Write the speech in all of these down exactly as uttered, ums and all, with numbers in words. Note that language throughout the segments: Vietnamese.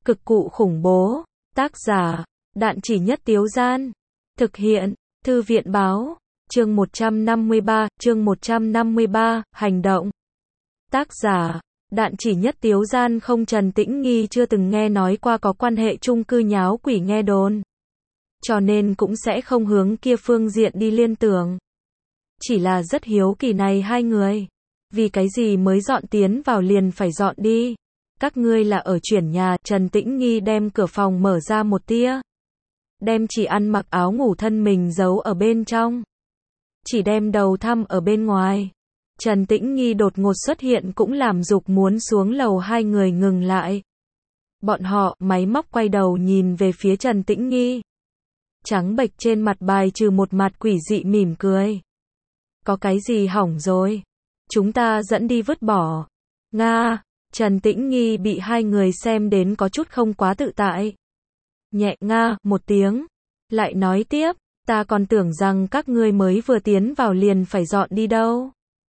Cực cụ khủng bố. Tác giả, Đạn Chỉ Nhất Tiếu Gian. Thực hiện, Thư viện báo. Chương một trăm năm mươi ba, chương một trăm năm mươi ba, hành động. Tác giả, Đạn Chỉ Nhất Tiếu Gian. Không, Trần Tĩnh Nghi chưa từng nghe nói qua có quan hệ chung cư nháo quỷ nghe đồn, cho nên cũng sẽ không hướng kia phương diện đi liên tưởng. Chỉ là rất hiếu kỳ này hai người, vì cái gì mới dọn tiến vào liền phải dọn đi? Các ngươi là ở chuyển nhà? Trần Tĩnh Nghi đem cửa phòng mở ra một tia, đem chỉ ăn mặc áo ngủ thân mình giấu ở bên trong, chỉ đem đầu thăm ở bên ngoài. Trần Tĩnh Nghi đột ngột xuất hiện cũng làm dục muốn xuống lầu hai người ngừng lại. Bọn họ máy móc quay đầu nhìn về phía Trần Tĩnh Nghi, trắng bệch trên mặt bài trừ một mặt quỷ dị mỉm cười. Có cái gì hỏng rồi? Chúng ta dẫn đi vứt bỏ. Nga. Trần Tĩnh Nghi bị hai người xem đến có chút không quá tự tại. Nhẹ nga một tiếng, lại nói tiếp, ta còn tưởng rằng các ngươi mới vừa tiến vào liền phải dọn đi đâu.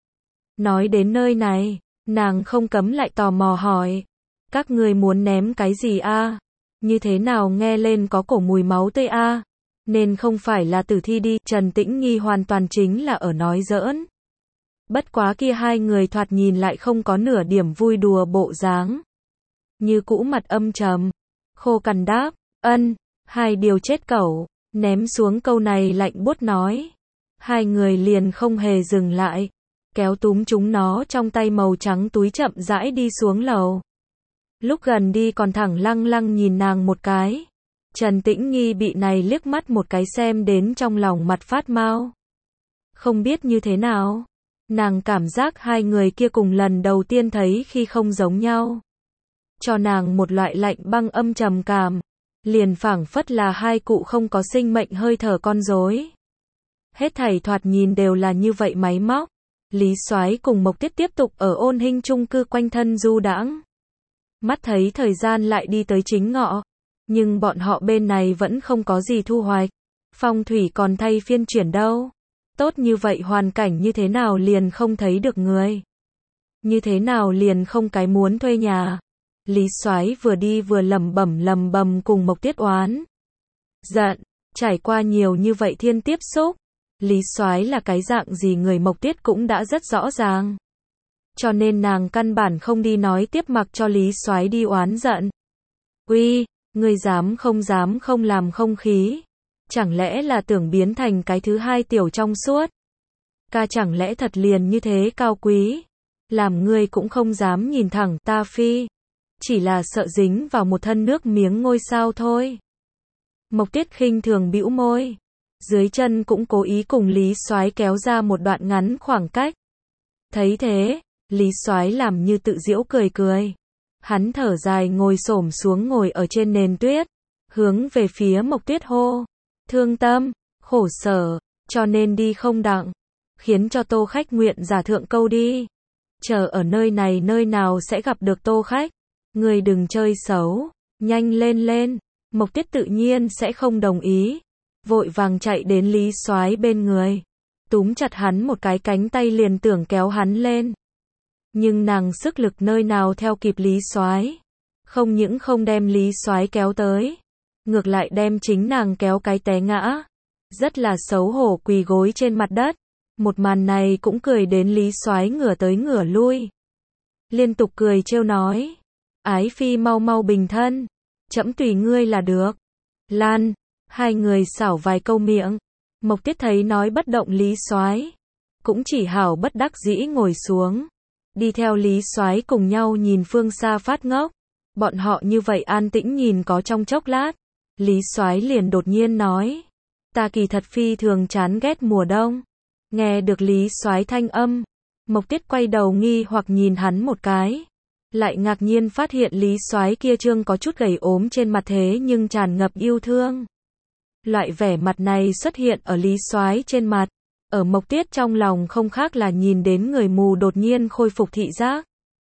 Nói đến nơi này, nàng không cấm lại tò mò hỏi, các ngươi muốn ném cái gì a? Như thế nào nghe lên có cổ mùi máu tươi a? Nên không phải là tử thi đi. Trần Tĩnh Nghi hoàn toàn chính là ở nói giỡn. Bất quá kia hai người thoạt nhìn lại không có nửa điểm vui đùa bộ dáng. Như cũ mặt âm trầm, khô cằn đáp, ân, hai điều chết cẩu. Ném xuống câu này lạnh buốt nói. Hai người liền không hề dừng lại, kéo túm chúng nó trong tay màu trắng túi chậm rãi đi xuống lầu. Lúc gần đi còn thẳng lăng lăng nhìn nàng một cái. Trần Tĩnh Nghi bị này liếc mắt một cái xem đến trong lòng mặt phát mau. Không biết như thế nào, nàng cảm giác hai người kia cùng lần đầu tiên thấy khi không giống nhau. Cho nàng một loại lạnh băng âm trầm cảm, liền phảng phất là hai cụ không có sinh mệnh hơi thở con rối. Hết thảy thoạt nhìn đều là như vậy máy móc. Lý Soái cùng Mộc Tiết tiếp tục ở Ôn Hinh chung cư quanh thân du đãng. Mắt thấy thời gian lại đi tới chính ngọ, nhưng bọn họ bên này vẫn không có gì thu hoạch. Phong thủy còn thay phiên chuyển đâu. Tốt như vậy hoàn cảnh như thế nào liền không thấy được người? Như thế nào liền không cái muốn thuê nhà? Lý Soái vừa đi vừa lẩm bẩm lẩm bẩm cùng Mộc Tiết oán giận. Trải qua nhiều như vậy thiên tiếp xúc, Lý Soái là cái dạng gì người Mộc Tiết cũng đã rất rõ ràng. Cho nên nàng căn bản không đi nói tiếp, mặc cho Lý Soái đi oán giận. Uy, ngươi dám không dám không làm không khí? Chẳng lẽ là tưởng biến thành cái thứ hai Tiểu Trong Suốt? Ca chẳng lẽ thật liền như thế cao quý? Làm ngươi cũng không dám nhìn thẳng ta phi. Chỉ là sợ dính vào một thân nước miếng ngôi sao thôi. Mộc Tiết khinh thường bĩu môi, dưới chân cũng cố ý cùng Lý Soái kéo ra một đoạn ngắn khoảng cách. Thấy thế, Lý Soái làm như tự giễu cười cười. Hắn thở dài ngồi xổm xuống ngồi ở trên nền tuyết, hướng về phía Mộc Tiết hô, thương tâm, khổ sở, cho nên đi không đặng, khiến cho Tô khách nguyện giả thượng câu đi. Chờ ở nơi này nơi nào sẽ gặp được Tô khách, người đừng chơi xấu, nhanh lên lên. Mộc Tiết tự nhiên sẽ không đồng ý, vội vàng chạy đến Lý Soái bên người, túm chặt hắn một cái cánh tay liền tưởng kéo hắn lên. Nhưng nàng sức lực nơi nào theo kịp Lý Soái, không những không đem Lý Soái kéo tới, ngược lại đem chính nàng kéo cái té ngã, rất là xấu hổ quỳ gối trên mặt đất. Một màn này cũng cười đến Lý Soái ngửa tới ngửa lui, liên tục cười trêu nói, ái phi mau mau bình thân, trẫm tùy ngươi là được. Lan, hai người xảo vài câu miệng, Mộc Tiết thấy nói bất động Lý Soái, cũng chỉ hảo bất đắc dĩ ngồi xuống, đi theo Lý Soái cùng nhau nhìn phương xa phát ngốc. Bọn họ như vậy an tĩnh nhìn có trong chốc lát, Lý Soái liền đột nhiên nói, ta kỳ thật phi thường chán ghét mùa đông. Nghe được Lý Soái thanh âm, Mộc Tiết quay đầu nghi hoặc nhìn hắn một cái, lại ngạc nhiên phát hiện Lý Soái kia trương có chút gầy ốm trên mặt thế nhưng tràn ngập yêu thương. Loại vẻ mặt này xuất hiện ở Lý Soái trên mặt, ở Mộc Tiết trong lòng không khác là nhìn đến người mù đột nhiên khôi phục thị giác,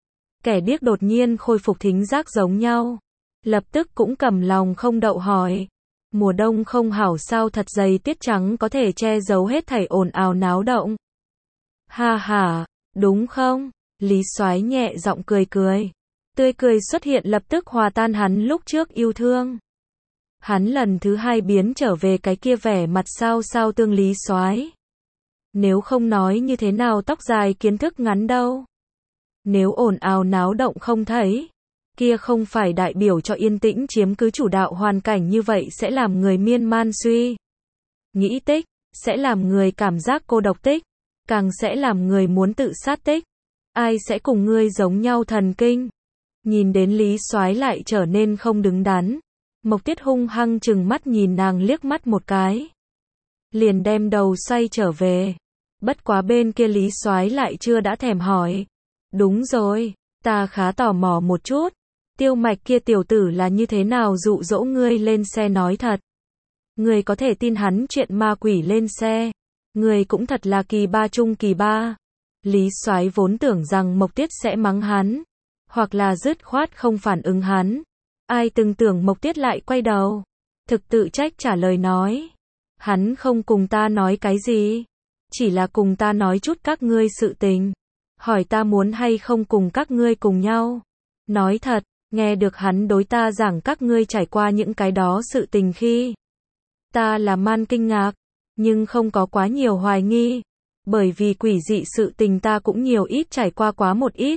kẻ điếc đột nhiên khôi phục thính giác giống nhau. Lập tức cũng cầm lòng không đậu hỏi, mùa đông không hảo sao? Thật dày tiết trắng có thể che giấu hết thảy ồn ào náo động. Ha ha, đúng không? Lý Soái nhẹ giọng cười cười. Tươi cười xuất hiện lập tức hòa tan hắn lúc trước yêu thương. Hắn lần thứ hai biến trở về cái kia vẻ mặt sao sao tương Lý Soái. Nếu không nói như thế nào tóc dài kiến thức ngắn đâu. Nếu ồn ào náo động không thấy, kia không phải đại biểu cho yên tĩnh chiếm cứ chủ đạo hoàn cảnh như vậy sẽ làm người miên man suy nghĩ tích, sẽ làm người cảm giác cô độc tích, càng sẽ làm người muốn tự sát tích. Ai sẽ cùng ngươi giống nhau thần kinh? Nhìn đến Lý Soái lại trở nên không đứng đắn, Mộc Tiết hung hăng chừng mắt nhìn nàng liếc mắt một cái, liền đem đầu xoay trở về. Bất quá bên kia Lý Soái lại chưa đã thèm hỏi. Đúng rồi, ta khá tò mò một chút, Tiêu Mạch kia tiểu tử là như thế nào dụ dỗ ngươi lên xe nói thật. Ngươi có thể tin hắn chuyện ma quỷ lên xe, ngươi cũng thật là kỳ ba trung kỳ ba. Lý Soái vốn tưởng rằng Mộc Tiết sẽ mắng hắn, hoặc là dứt khoát không phản ứng hắn. Ai từng tưởng Mộc Tiết lại quay đầu, thực tự trách trả lời nói. Hắn không cùng ta nói cái gì, chỉ là cùng ta nói chút các ngươi sự tình. Hỏi ta muốn hay không cùng các ngươi cùng nhau. Nói thật, nghe được hắn đối ta giảng các ngươi trải qua những cái đó sự tình khi, ta là man kinh ngạc, nhưng không có quá nhiều hoài nghi. Bởi vì quỷ dị sự tình ta cũng nhiều ít trải qua quá một ít.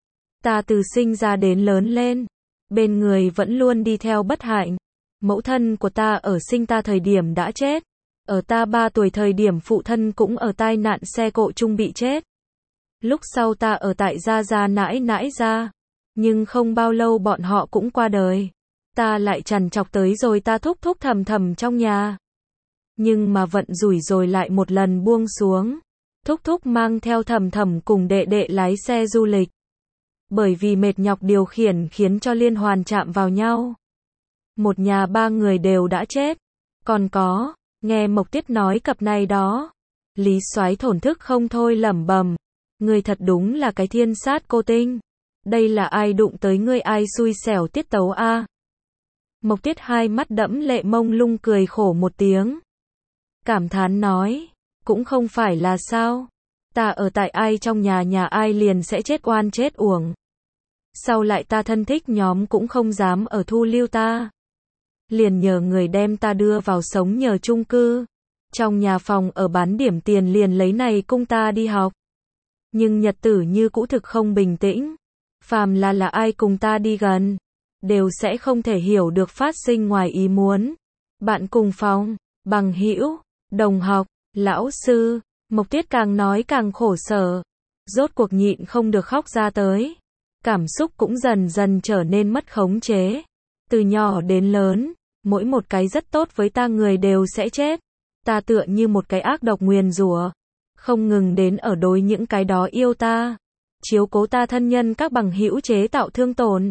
Ta từ sinh ra đến lớn lên, bên người vẫn luôn đi theo bất hạnh. Mẫu thân của ta ở sinh ta thời điểm đã chết. Ở ta ba tuổi thời điểm phụ thân cũng ở tai nạn xe cộ chung bị chết. Lúc sau ta ở tại gia gia nãi nãi gia, nhưng không bao lâu bọn họ cũng qua đời. Ta lại trằn trọc tới rồi ta thúc thúc thầm thầm trong nhà. Nhưng mà vận rủi rồi lại một lần buông xuống. Thúc thúc mang theo thầm thầm cùng đệ đệ lái xe du lịch. Bởi vì mệt nhọc điều khiển khiến cho liên hoàn chạm vào nhau. Một nhà ba người đều đã chết. Còn có, nghe Mộc Tiết nói cặp này đó. Lý Soái thổn thức không thôi lẩm bẩm. Ngươi thật đúng là cái thiên sát cô tinh. Đây là ai đụng tới ngươi ai xui xẻo tiết tấu a? Mộc Tiết hai mắt đẫm lệ mông lung cười khổ một tiếng. Cảm thán nói, cũng không phải là sao. Ta ở tại ai trong nhà nhà ai liền sẽ chết oan chết uổng. Sau lại ta thân thích nhóm cũng không dám ở thu lưu ta. Liền nhờ người đem ta đưa vào sống nhờ chung cư. Trong nhà phòng ở bán điểm tiền liền lấy này cung ta đi học. Nhưng nhật tử như cũ thực không bình tĩnh. Phàm là là ai cùng ta đi gần, đều sẽ không thể hiểu được phát sinh ngoài ý muốn. Bạn cùng phòng, bằng hữu, đồng học, lão sư, Mộc Tiết càng nói càng khổ sở. Rốt cuộc nhịn không được khóc ra tới. Cảm xúc cũng dần dần trở nên mất khống chế. Từ nhỏ đến lớn, mỗi một cái rất tốt với ta người đều sẽ chết. Ta tựa như một cái ác độc nguyền rủa, không ngừng đến ở đối những cái đó yêu ta, chiếu cố ta thân nhân các bằng hữu chế tạo thương tổn.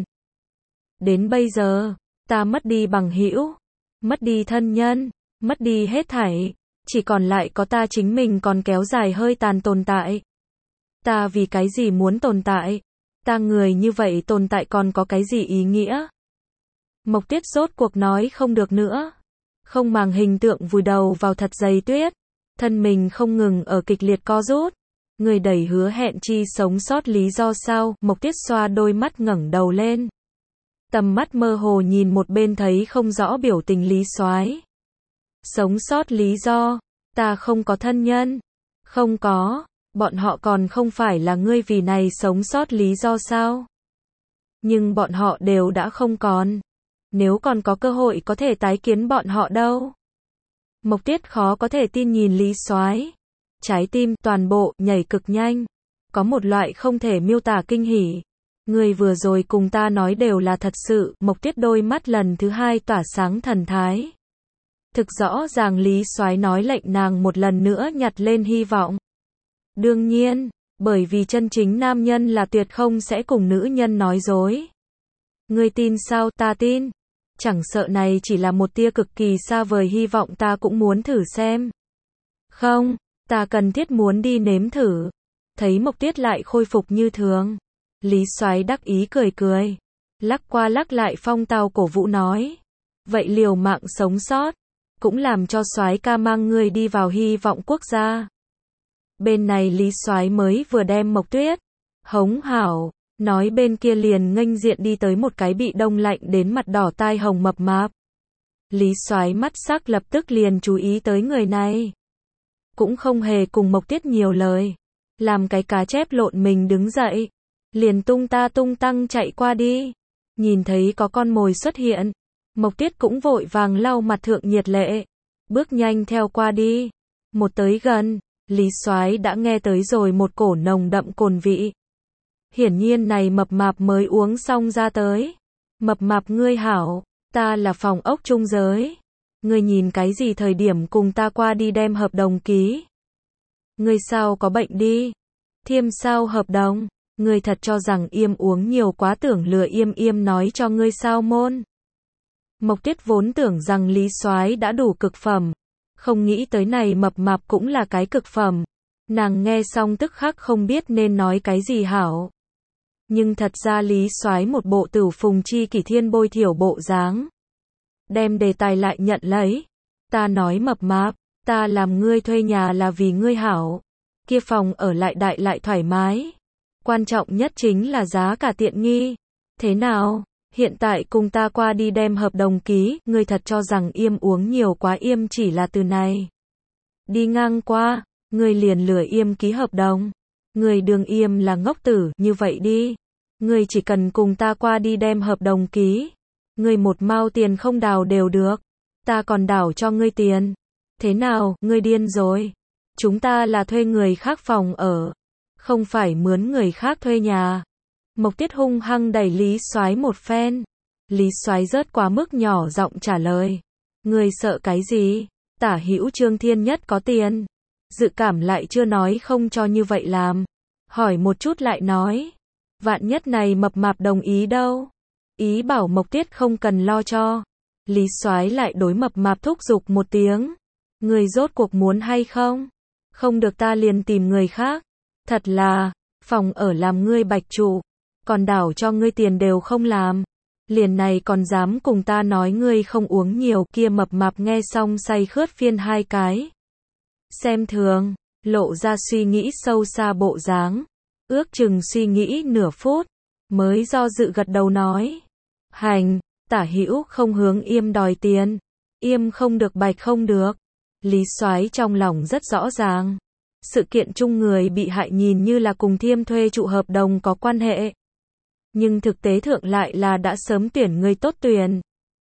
Đến bây giờ, ta mất đi bằng hữu, mất đi thân nhân, mất đi hết thảy, chỉ còn lại có ta chính mình còn kéo dài hơi tàn tồn tại. Ta vì cái gì muốn tồn tại? Ta người như vậy tồn tại còn có cái gì ý nghĩa? Mộc Tiết rốt cuộc nói không được nữa. Không màng hình tượng vùi đầu vào thật dày tuyết. Thân mình không ngừng ở kịch liệt co rút. Người đầy hứa hẹn chi sống sót lý do sao? Mộc Tiết xoa đôi mắt ngẩng đầu lên. Tầm mắt mơ hồ nhìn một bên thấy không rõ biểu tình Lý Soái. Sống sót lý do? Ta không có thân nhân. Không có. Bọn họ còn không phải là ngươi vì này sống sót lý do sao? Nhưng bọn họ đều đã không còn. Nếu còn có cơ hội có thể tái kiến bọn họ đâu? Mộc Tiết khó có thể tin nhìn Lý Soái. Trái tim toàn bộ nhảy cực nhanh. Có một loại không thể miêu tả kinh hỉ. Người vừa rồi cùng ta nói đều là thật sự. Mộc Tiết đôi mắt lần thứ hai tỏa sáng thần thái. Thực rõ ràng Lý Soái nói lệnh nàng một lần nữa nhặt lên hy vọng. Đương nhiên, bởi vì chân chính nam nhân là tuyệt không sẽ cùng nữ nhân nói dối. Ngươi tin sao? Ta tin. Chẳng sợ này chỉ là một tia cực kỳ xa vời hy vọng ta cũng muốn thử xem. Không, ta cần thiết muốn đi nếm thử. Thấy Mộc Tiết lại khôi phục như thường. Lý Soái đắc ý cười cười. Lắc qua lắc lại phong tao cổ vũ nói. Vậy liều mạng sống sót. Cũng làm cho Soái ca mang ngươi đi vào hy vọng quốc gia. Bên này Lý Soái mới vừa đem Mộc Tuyết hống hảo. Nói bên kia liền nghênh diện đi tới một cái bị đông lạnh đến mặt đỏ tai hồng mập mạp. Lý Soái mắt sắc lập tức liền chú ý tới người này. Cũng không hề cùng Mộc Tiết nhiều lời. Làm cái cá chép lộn mình đứng dậy. Liền tung ta tung tăng chạy qua đi. Nhìn thấy có con mồi xuất hiện. Mộc Tiết cũng vội vàng lau mặt thượng nhiệt lệ. Bước nhanh theo qua đi. Một tới gần, Lý Soái đã nghe tới rồi một cổ nồng đậm cồn vị. Hiển nhiên này mập mạp mới uống xong ra tới. Mập mạp ngươi hảo, ta là phòng ốc trung giới. Ngươi nhìn cái gì thời điểm cùng ta qua đi đem hợp đồng ký. Ngươi sao có bệnh đi. Thiêm sao hợp đồng. Ngươi thật cho rằng Yêm uống nhiều quá tưởng lừa Yêm Yêm nói cho ngươi sao môn. Mộc Tiết vốn tưởng rằng Lý Soái đã đủ cực phẩm. Không nghĩ tới này mập mạp cũng là cái cực phẩm. Nàng nghe xong tức khắc không biết nên nói cái gì hảo. Nhưng thật ra Lý Soái một bộ Tửu Phùng Chi Kỷ Thiên bôi thiểu bộ dáng. Đem đề tài lại nhận lấy. Ta nói mập mạp, ta làm ngươi thuê nhà là vì ngươi hảo. Kia phòng ở lại đại lại thoải mái. Quan trọng nhất chính là giá cả tiện nghi. Thế nào, hiện tại cùng ta qua đi đem hợp đồng ký, ngươi thật cho rằng Yêm uống nhiều quá Yêm chỉ là từ này. Đi ngang qua, ngươi liền lừa Yêm ký hợp đồng. Ngươi đường Yêm là ngốc tử, như vậy đi. Ngươi chỉ cần cùng ta qua đi đem hợp đồng ký. Ngươi một mao tiền không đào đều được. Ta còn đảo cho ngươi tiền. Thế nào, ngươi điên rồi. Chúng ta là thuê người khác phòng ở. Không phải mướn người khác thuê nhà. Mộc Tiết hung hăng đẩy Lý Soái một phen. Lý Soái rớt quá mức nhỏ giọng trả lời. Ngươi sợ cái gì? Tả hữu Trương Thiên Nhất có tiền. Dự cảm lại chưa nói không cho như vậy làm. Hỏi một chút lại nói. Vạn nhất này mập mạp đồng ý đâu. Ý bảo Mộc Tiết không cần lo cho. Lý Soái lại đối mập mạp thúc giục một tiếng. Người rốt cuộc muốn hay không? Không được ta liền tìm người khác. Thật là, phòng ở làm ngươi bạch trụ. Còn đảo cho ngươi tiền đều không làm. Liền này còn dám cùng ta nói ngươi không uống nhiều. Kia mập mạp nghe xong say khướt phiên hai cái. Xem thường, lộ ra suy nghĩ sâu xa bộ dáng. Ước chừng suy nghĩ nửa phút. Mới do dự gật đầu nói. Hành, tả hữu không hướng Yêm đòi tiền. Yêm không được bạch không được. Lý Soái trong lòng rất rõ ràng. Sự kiện chung người bị hại nhìn như là cùng Thiêm thuê trụ hợp đồng có quan hệ. Nhưng thực tế thượng lại là đã sớm tuyển người tốt tuyển.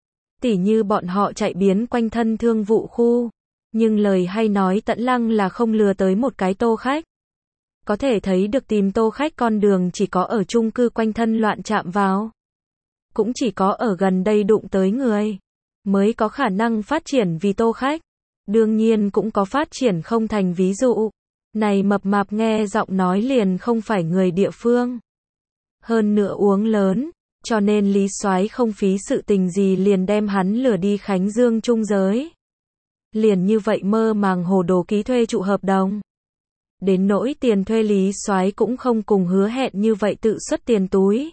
Tỉ như bọn họ chạy biến quanh thân thương vụ khu. Nhưng lời hay nói Tẫn Lăng là không lừa tới một cái Tô Khách. Có thể thấy được tìm Tô Khách con đường chỉ có ở chung cư quanh thân loạn chạm vào. Cũng chỉ có ở gần đây đụng tới người. Mới có khả năng phát triển vì Tô Khách. Đương nhiên cũng có phát triển không thành ví dụ. Này mập mạp nghe giọng nói liền không phải người địa phương. Hơn nữa uống lớn. Cho nên Lý Soái không phí sự tình gì liền đem hắn lừa đi Khánh Dương trung giới. Liền như vậy mơ màng hồ đồ ký thuê trụ hợp đồng. Đến nỗi tiền thuê Lý Soái cũng không cùng hứa hẹn như vậy tự xuất tiền túi.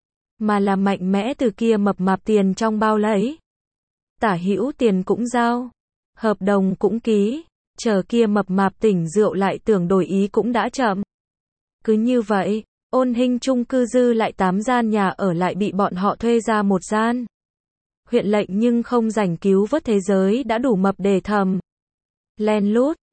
Mà là mạnh mẽ từ kia mập mạp tiền trong bao lấy. Tả hữu tiền cũng giao. Hợp đồng cũng ký. Chờ kia mập mạp tỉnh rượu lại tưởng đổi ý cũng đã chậm. Cứ như vậy, Ôn Hinh chung cư dư lại tám gian nhà ở lại bị bọn họ thuê ra một gian. Huyện lệnh nhưng không rảnh cứu vớt thế giới đã đủ mập để thầm. Len lút.